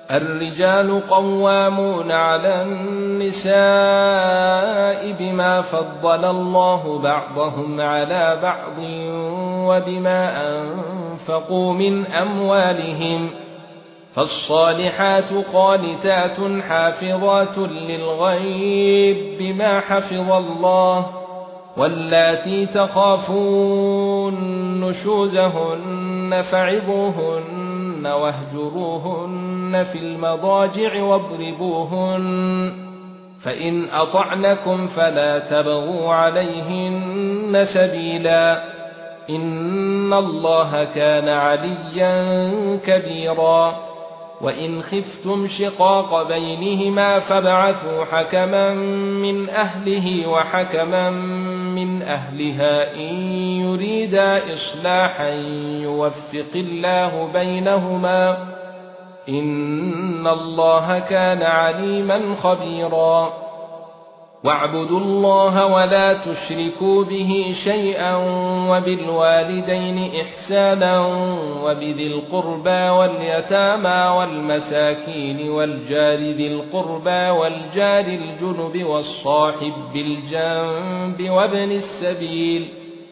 الرجال قوامون على النساء بما فضل الله بعضهم على بعض وبما أنفقوا من أموالهم فالصالحات قانتات حافظات للغيب بما حفظ الله واللاتي تخافون نشوزهن فعظوهن واهجروهن في المضاجع واضربوهن فإن أطعنكم فلا تبغوا عليهن سبيلا إن الله كان عليا كبيرا وإن خفتم شقاق بينهما فابعثوا حكما من أهله وحكما من أهلها إن يريدا إصلاحا يوفق الله بينهما إن الله كان عليما خبيرا واعبدوا الله ولا تشركوا به شيئا وبالوالدين إحسانا وبذي القربى واليتامى والمساكين والجار ذي القربى والجار الجنب والصاحب بالجنب وابن السبيل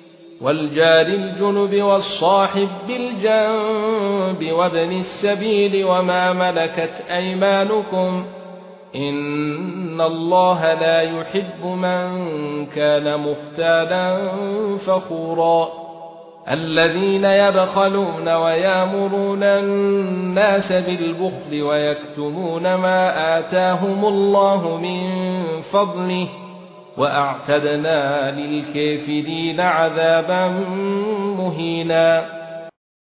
وابن السبيل وما ملكت أيمانكم إن الله لا يحب من كان مختالا فخورا الذين يبخلون ويأمرون الناس بالبخل ويكتمون ما آتاهم الله من فضله وأعتدنا للكافرين عذابا مهينا